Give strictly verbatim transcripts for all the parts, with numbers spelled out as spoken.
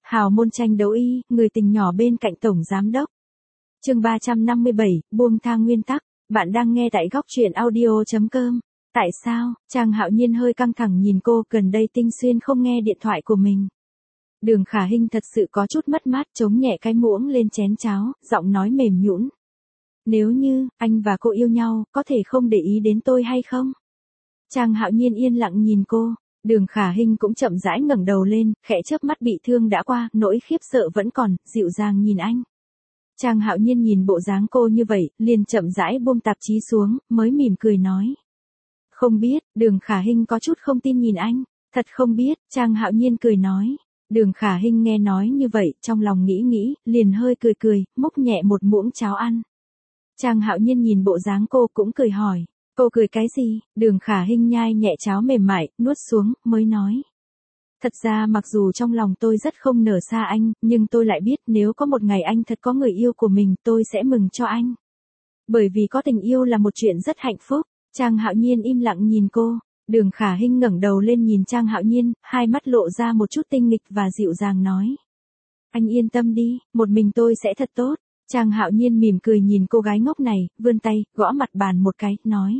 Hào môn tranh đấu y, người tình nhỏ bên cạnh tổng giám đốc. Chương ba trăm năm mươi bảy, buông tha nguyên tắc. Bạn đang nghe tại góc truyện audio chấm com. Tại sao? Trang Hạo Nhiên hơi căng thẳng nhìn cô, gần đây Tinh Xuyên không nghe điện thoại của mình. Đường Khả Hinh thật sự có chút mất mát, chống nhẹ cái muỗng lên chén cháo, giọng nói mềm nhũn. Nếu như anh và cô yêu nhau, có thể không để ý đến tôi hay không? Trang Hạo Nhiên yên lặng nhìn cô. Đường Khả Hinh cũng chậm rãi ngẩng đầu lên, khẽ chớp mắt, bị thương đã qua, nỗi khiếp sợ vẫn còn, dịu dàng nhìn anh. Trang Hạo Nhiên nhìn bộ dáng cô như vậy, liền chậm rãi buông tạp chí xuống, mới mỉm cười nói. Không biết. Đường Khả Hinh có chút không tin nhìn anh. Thật không biết. Trang Hạo Nhiên cười nói. Đường Khả Hinh nghe nói như vậy, trong lòng nghĩ nghĩ, liền hơi cười cười, múc nhẹ một muỗng cháo ăn. Trang Hạo Nhiên nhìn bộ dáng cô cũng cười hỏi. Cô cười cái gì? Đường Khả Hinh nhai nhẹ cháo mềm mại, nuốt xuống, mới nói. Thật ra mặc dù trong lòng tôi rất không nở xa anh, nhưng tôi lại biết nếu có một ngày anh thật có người yêu của mình, tôi sẽ mừng cho anh. Bởi vì có tình yêu là một chuyện rất hạnh phúc. Trang Hạo Nhiên im lặng nhìn cô. Đường Khả Hinh ngẩng đầu lên nhìn Trang Hạo Nhiên, hai mắt lộ ra một chút tinh nghịch và dịu dàng nói. Anh yên tâm đi, một mình tôi sẽ thật tốt. Trang Hạo Nhiên mỉm cười nhìn cô gái ngốc này, vươn tay, gõ mặt bàn một cái, nói.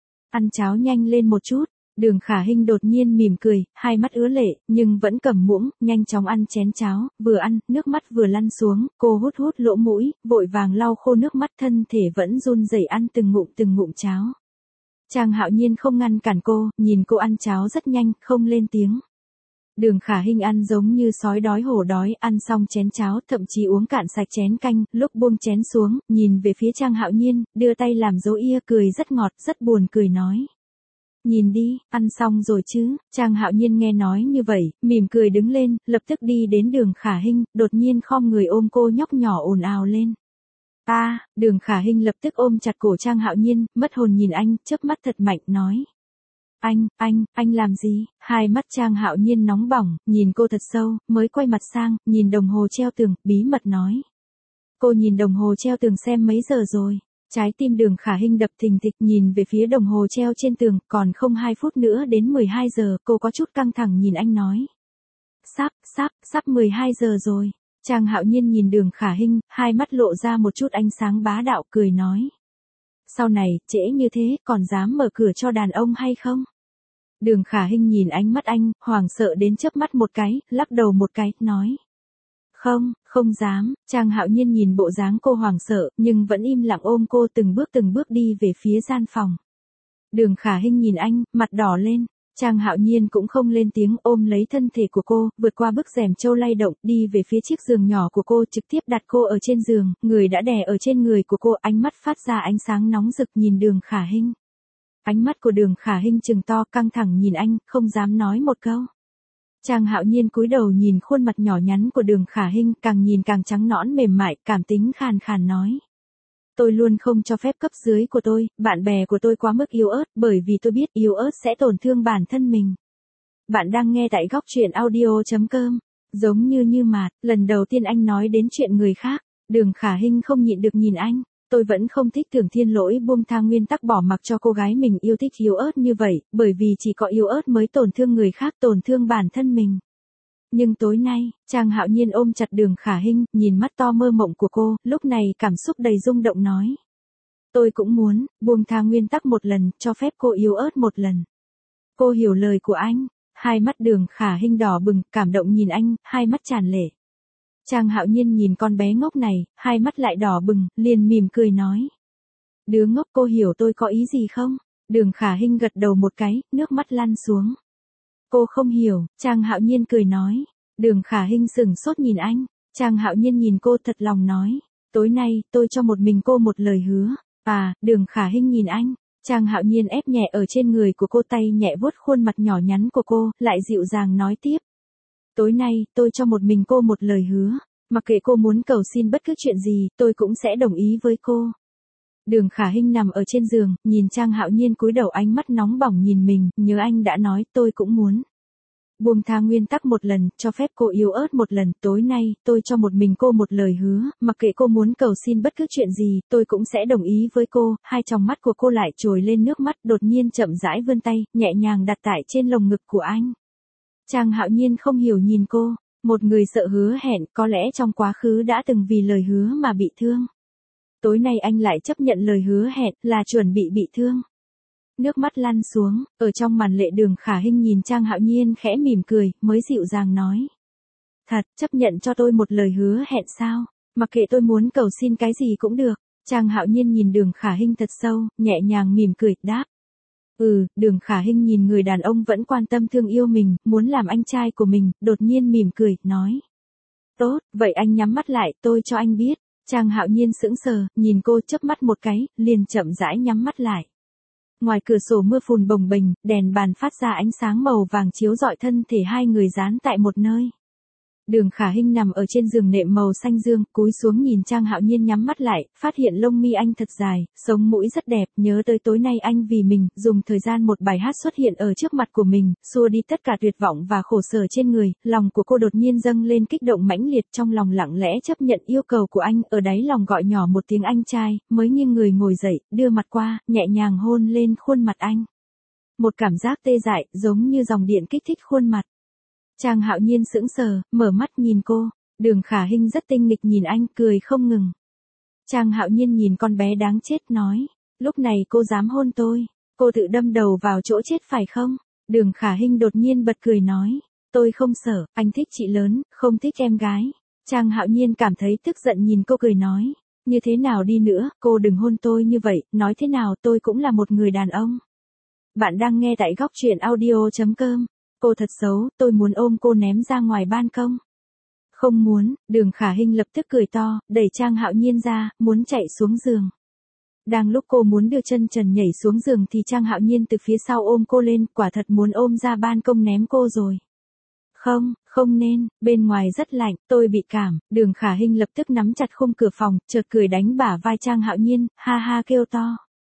Ăn cháo nhanh lên một chút. Đường Khả Hinh đột nhiên mỉm cười, hai mắt ứa lệ, nhưng vẫn cầm muỗng, nhanh chóng ăn chén cháo, vừa ăn, nước mắt vừa lăn xuống, cô hút hút lỗ mũi, vội vàng lau khô nước mắt, thân thể vẫn run rẩy ăn từng ngụm từng ngụm cháo. Trang Hạo Nhiên không ngăn cản cô, nhìn cô ăn cháo rất nhanh, không lên tiếng. Đường Khả Hinh ăn giống như sói đói hổ đói, ăn xong chén cháo, thậm chí uống cạn sạch chén canh, lúc buông chén xuống, nhìn về phía Trang Hạo Nhiên, đưa tay làm dấu ia, cười rất ngọt, rất buồn cười nói. Nhìn đi, ăn xong rồi chứ? Trang Hạo Nhiên nghe nói như vậy, mỉm cười đứng lên, lập tức đi đến Đường Khả Hinh, đột nhiên khom người ôm cô nhóc nhỏ ồn ào lên. A, à, Đường Khả Hinh lập tức ôm chặt cổ Trang Hạo Nhiên, mất hồn nhìn anh, chớp mắt thật mạnh, nói. Anh, anh, anh làm gì? Hai mắt Trang Hạo Nhiên nóng bỏng, nhìn cô thật sâu, mới quay mặt sang, nhìn đồng hồ treo tường, bí mật nói. Cô nhìn đồng hồ treo tường xem mấy giờ rồi? Trái tim Đường Khả Hinh đập thình thịch, nhìn về phía đồng hồ treo trên tường, còn không hai phút nữa đến mười hai giờ, cô có chút căng thẳng nhìn anh nói. Sắp, sắp, sắp mười hai giờ rồi. Trang Hạo Nhiên nhìn Đường Khả Hinh, hai mắt lộ ra một chút ánh sáng bá đạo, cười nói. Sau này, trễ như thế, còn dám mở cửa cho đàn ông hay không? Đường Khả Hinh nhìn ánh mắt anh, hoảng sợ đến chớp mắt một cái, lắc đầu một cái, nói. Không, không dám. Trang Hạo Nhiên nhìn bộ dáng cô hoảng sợ, nhưng vẫn im lặng ôm cô từng bước từng bước đi về phía gian phòng. Đường Khả Hinh nhìn anh, mặt đỏ lên. Trang Hạo Nhiên cũng không lên tiếng, ôm lấy thân thể của cô, vượt qua bức rèm trâu lay động, đi về phía chiếc giường nhỏ của cô, trực tiếp đặt cô ở trên giường, người đã đè ở trên người của cô, ánh mắt phát ra ánh sáng nóng rực nhìn Đường Khả Hinh. Ánh mắt của Đường Khả Hinh trừng to, căng thẳng nhìn anh, không dám nói một câu. Trang Hạo Nhiên cúi đầu nhìn khuôn mặt nhỏ nhắn của Đường Khả Hinh, càng nhìn càng trắng nõn mềm mại, cảm tính khàn khàn nói. Tôi luôn không cho phép cấp dưới của tôi, bạn bè của tôi quá mức yếu ớt, bởi vì tôi biết yếu ớt sẽ tổn thương bản thân mình. Bạn đang nghe tại góc truyện audio chấm com. Giống như như mạt, lần đầu tiên anh nói đến chuyện người khác, Đường Khả Hinh không nhịn được nhìn anh. Tôi vẫn không thích Tưởng Thiên Lỗi buông tha nguyên tắc bỏ mặc cho cô gái mình yêu thích yếu ớt như vậy, bởi vì chỉ có yếu ớt mới tổn thương người khác, tổn thương bản thân mình. Nhưng tối nay, Trang Hạo Nhiên ôm chặt Đường Khả Hinh, nhìn mắt to mơ mộng của cô, lúc này cảm xúc đầy rung động nói. Tôi cũng muốn, buông tha nguyên tắc một lần, cho phép cô yếu ớt một lần. Cô hiểu lời của anh. Hai mắt Đường Khả Hinh đỏ bừng, cảm động nhìn anh, hai mắt tràn lệ. Trang Hạo Nhiên nhìn con bé ngốc này, hai mắt lại đỏ bừng, liền mỉm cười nói. Đứa ngốc, cô hiểu tôi có ý gì không? Đường Khả Hinh gật đầu một cái, nước mắt lăn xuống. Cô không hiểu. Trang Hạo Nhiên cười nói. Đường Khả Hinh sững sốt nhìn anh. Trang Hạo Nhiên nhìn cô thật lòng nói. Tối nay, tôi cho một mình cô một lời hứa. À, Đường Khả Hinh nhìn anh. Trang Hạo Nhiên ép nhẹ ở trên người của cô, tay nhẹ vuốt khuôn mặt nhỏ nhắn của cô, lại dịu dàng nói tiếp. Tối nay, tôi cho một mình cô một lời hứa. Mặc kệ cô muốn cầu xin bất cứ chuyện gì, tôi cũng sẽ đồng ý với cô. Đường Khả Hinh nằm ở trên giường, nhìn Trang Hạo Nhiên cúi đầu, ánh mắt nóng bỏng nhìn mình, nhớ anh đã nói, tôi cũng muốn. Buông tha nguyên tắc một lần, cho phép cô yếu ớt một lần, tối nay, tôi cho một mình cô một lời hứa, mặc kệ cô muốn cầu xin bất cứ chuyện gì, tôi cũng sẽ đồng ý với cô. Hai tròng mắt của cô lại trồi lên nước mắt, đột nhiên chậm rãi vươn tay, nhẹ nhàng đặt tại trên lồng ngực của anh. Trang Hạo Nhiên không hiểu nhìn cô. Một người sợ hứa hẹn có lẽ trong quá khứ đã từng vì lời hứa mà bị thương. Tối nay anh lại chấp nhận lời hứa hẹn là chuẩn bị bị thương. Nước mắt lăn xuống, ở trong màn lệ Đường Khả Hinh nhìn Trang Hạo Nhiên khẽ mỉm cười, mới dịu dàng nói. Thật, chấp nhận cho tôi một lời hứa hẹn sao? Mặc kệ tôi muốn cầu xin cái gì cũng được. Trang Hạo Nhiên nhìn Đường Khả Hinh thật sâu, nhẹ nhàng mỉm cười, đáp. Ừ, Đường Khả Hinh nhìn người đàn ông vẫn quan tâm thương yêu mình, muốn làm anh trai của mình, đột nhiên mỉm cười, nói. Tốt, vậy anh nhắm mắt lại, tôi cho anh biết. Trang Hạo Nhiên sững sờ, nhìn cô chớp mắt một cái, liền chậm rãi nhắm mắt lại. Ngoài cửa sổ mưa phùn bồng bềnh, đèn bàn phát ra ánh sáng màu vàng chiếu rọi thân thể hai người dán tại một nơi. Đường Khả Hinh nằm ở trên giường nệm màu xanh dương, cúi xuống nhìn Trang Hạo Nhiên nhắm mắt lại, phát hiện lông mi anh thật dài, sống mũi rất đẹp, nhớ tới tối nay anh vì mình, dùng thời gian một bài hát xuất hiện ở trước mặt của mình, xua đi tất cả tuyệt vọng và khổ sở trên người, lòng của cô đột nhiên dâng lên kích động mãnh liệt, trong lòng lặng lẽ chấp nhận yêu cầu của anh, ở đáy lòng gọi nhỏ một tiếng anh trai, mới nghiêng người ngồi dậy, đưa mặt qua, nhẹ nhàng hôn lên khuôn mặt anh. Một cảm giác tê dại, giống như dòng điện kích thích khuôn mặt. Trang Hạo Nhiên sững sờ, mở mắt nhìn cô, Đường Khả Hinh rất tinh nghịch nhìn anh, cười không ngừng. Trang Hạo Nhiên nhìn con bé đáng chết nói, lúc này cô dám hôn tôi, cô tự đâm đầu vào chỗ chết phải không? Đường Khả Hinh đột nhiên bật cười nói, tôi không sợ, anh thích chị lớn, không thích em gái. Trang Hạo Nhiên cảm thấy tức giận nhìn cô cười nói, như thế nào đi nữa, cô đừng hôn tôi như vậy, nói thế nào tôi cũng là một người đàn ông. Bạn đang nghe tại góc truyện audio chấm com. Cô thật xấu, tôi muốn ôm cô ném ra ngoài ban công. Không muốn, Đường Khả Hinh lập tức cười to, đẩy Trang Hạo Nhiên ra, muốn chạy xuống giường. Đang lúc cô muốn đưa chân trần nhảy xuống giường thì Trang Hạo Nhiên từ phía sau ôm cô lên, quả thật muốn ôm ra ban công ném cô rồi. Không, không nên, bên ngoài rất lạnh, tôi bị cảm. Đường Khả Hinh lập tức nắm chặt khung cửa phòng, chợt cười đánh bả vai Trang Hạo Nhiên, ha ha kêu to.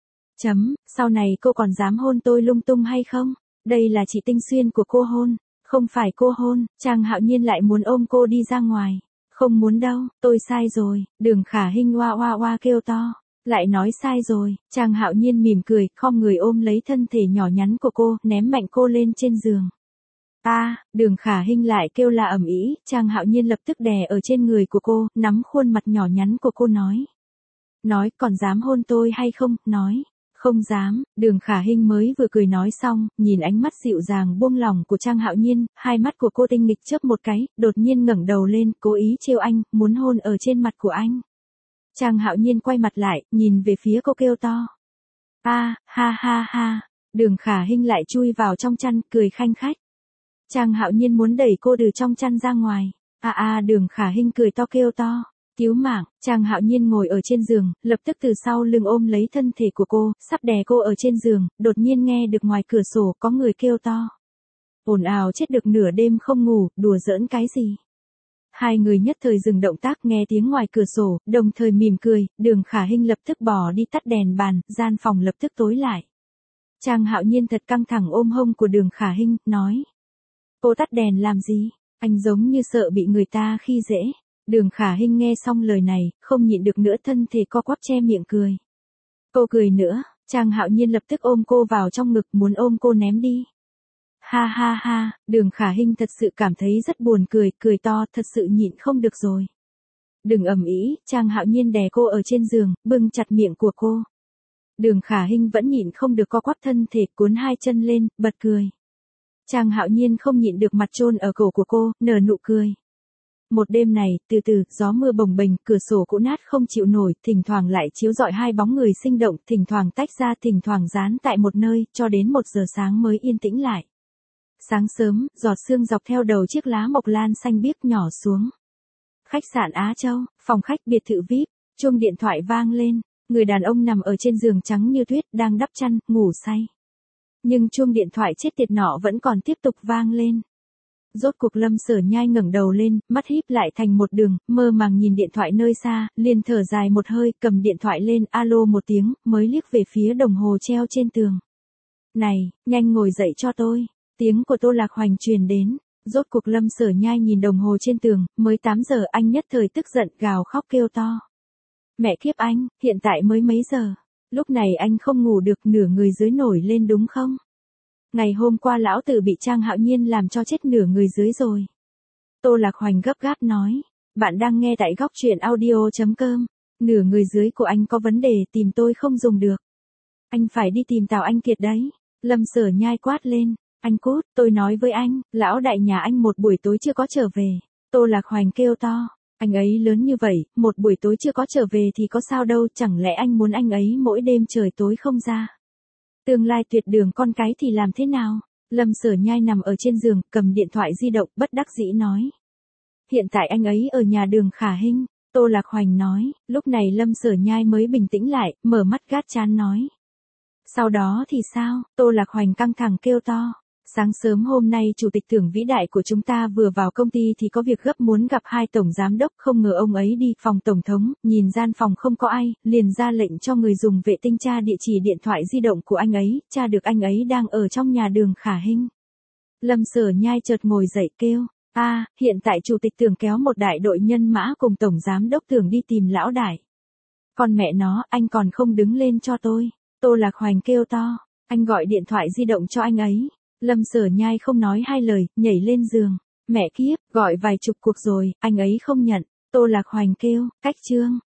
Chấm, sau này cô còn dám hôn tôi lung tung hay không? Đây là chị Tinh Xuyên của cô hôn, không phải cô hôn. Trang Hạo Nhiên lại muốn ôm cô đi ra ngoài. Không muốn đâu, tôi sai rồi. Đường Khả Hinh oa oa oa kêu to, lại nói sai rồi. Trang Hạo Nhiên mỉm cười, khom người ôm lấy thân thể nhỏ nhắn của cô, ném mạnh cô lên trên giường. A, à, Đường Khả Hinh lại kêu là ầm ĩ. Trang Hạo Nhiên lập tức đè ở trên người của cô, nắm khuôn mặt nhỏ nhắn của cô nói. Nói, còn dám hôn tôi hay không? Nói. Không dám. Đường Khả Hinh mới vừa cười nói xong, nhìn ánh mắt dịu dàng buông lỏng của Trang Hạo Nhiên, hai mắt của cô tinh nghịch chớp một cái, đột nhiên ngẩng đầu lên, cố ý trêu anh, muốn hôn ở trên mặt của anh. Trang Hạo Nhiên quay mặt lại, nhìn về phía cô kêu to. A, à, ha ha ha. Đường Khả Hinh lại chui vào trong chăn, cười khanh khách. Trang Hạo Nhiên muốn đẩy cô từ trong chăn ra ngoài. A à, a, à, Đường Khả Hinh cười to kêu to. Cứu mạng. Trang Hạo Nhiên ngồi ở trên giường, lập tức từ sau lưng ôm lấy thân thể của cô, sắp đè cô ở trên giường, đột nhiên nghe được ngoài cửa sổ có người kêu to. Ồn ào chết được nửa đêm không ngủ, đùa giỡn cái gì? Hai người nhất thời dừng động tác nghe tiếng ngoài cửa sổ, đồng thời mỉm cười, Đường Khả Hinh lập tức bỏ đi tắt đèn bàn, gian phòng lập tức tối lại. Trang Hạo Nhiên thật căng thẳng ôm hông của Đường Khả Hinh, nói. Cô tắt đèn làm gì? Anh giống như sợ bị người ta khi dễ. Đường Khả Hinh nghe xong lời này, không nhịn được nữa thân thể co quắp che miệng cười. Cô cười nữa, Trang Hạo Nhiên lập tức ôm cô vào trong ngực muốn ôm cô ném đi. Ha ha ha, Đường Khả Hinh thật sự cảm thấy rất buồn cười, cười to, thật sự nhịn không được rồi. Đừng ầm ĩ, Trang Hạo Nhiên đè cô ở trên giường, bưng chặt miệng của cô. Đường Khả Hinh vẫn nhịn không được co quắp thân thể, cuốn hai chân lên, bật cười. Trang Hạo Nhiên không nhịn được mặt chôn ở cổ của cô, nở nụ cười. Một đêm này, từ từ, gió mưa bồng bềnh, cửa sổ cũ nát không chịu nổi, thỉnh thoảng lại chiếu rọi hai bóng người sinh động, thỉnh thoảng tách ra, thỉnh thoảng dán tại một nơi, cho đến một giờ sáng mới yên tĩnh lại. Sáng sớm, giọt sương dọc theo đầu chiếc lá mộc lan xanh biếc nhỏ xuống. Khách sạn Á Châu, phòng khách biệt thự vi ai pi, chuông điện thoại vang lên, người đàn ông nằm ở trên giường trắng như tuyết, đang đắp chăn, ngủ say. Nhưng chuông điện thoại chết tiệt nọ vẫn còn tiếp tục vang lên. Rốt cuộc Lâm Sở Nhai ngẩng đầu lên, mắt híp lại thành một đường, mơ màng nhìn điện thoại nơi xa, liền thở dài một hơi, cầm điện thoại lên, alo một tiếng, mới liếc về phía đồng hồ treo trên tường. Này, nhanh ngồi dậy cho tôi. Tiếng của Tô Lạc Hoành truyền đến. Rốt cuộc Lâm Sở Nhai nhìn đồng hồ trên tường, mới tám giờ, anh nhất thời tức giận gào khóc kêu to. Mẹ kiếp anh, hiện tại mới mấy giờ? Lúc này anh không ngủ được, nửa người dưới nổi lên đúng không? Ngày hôm qua lão tử bị Trang Hạo Nhiên làm cho chết nửa người dưới rồi. Tô Lạc Hoành gấp gáp nói. Bạn đang nghe tại góc truyện audio.com. Nửa người dưới của anh có vấn đề, tìm tôi không dùng được. Anh phải đi tìm Tào Anh Kiệt đấy. Lâm Sở Nhai quát lên. Anh cút, tôi nói với anh, lão đại nhà anh một buổi tối chưa có trở về. Tô Lạc Hoành kêu to. Anh ấy lớn như vậy, một buổi tối chưa có trở về thì có sao đâu, chẳng lẽ anh muốn anh ấy mỗi đêm trời tối không ra. Tương lai tuyệt đường con cái thì làm thế nào? Lâm Sở Nhai nằm ở trên giường, cầm điện thoại di động, bất đắc dĩ nói. Hiện tại anh ấy ở nhà Đường Khả Hinh, Tô Lạc Hoành nói. Lúc này Lâm Sở Nhai mới bình tĩnh lại, mở mắt gắt chán nói. Sau đó thì sao? Tô Lạc Hoành căng thẳng kêu to. Sáng sớm hôm nay chủ tịch tưởng vĩ đại của chúng ta vừa vào công ty thì có việc gấp muốn gặp hai tổng giám đốc, không ngờ ông ấy đi phòng tổng thống, nhìn gian phòng không có ai, liền ra lệnh cho người dùng vệ tinh tra địa chỉ điện thoại di động của anh ấy, tra được anh ấy đang ở trong nhà Đường Khả Hinh. Lâm Sở Nhai chợt ngồi dậy kêu, a, à, hiện tại chủ tịch tưởng kéo một đại đội nhân mã cùng tổng giám đốc tưởng đi tìm lão đại. Còn mẹ nó, anh còn không đứng lên cho tôi. Tô Lạc Hoành kêu to, anh gọi điện thoại di động cho anh ấy. Lâm Sở Nhai không nói hai lời, nhảy lên giường. Mẹ kiếp, gọi vài chục cuộc rồi, anh ấy không nhận. Tô Lạc Hoành kêu, cách chương.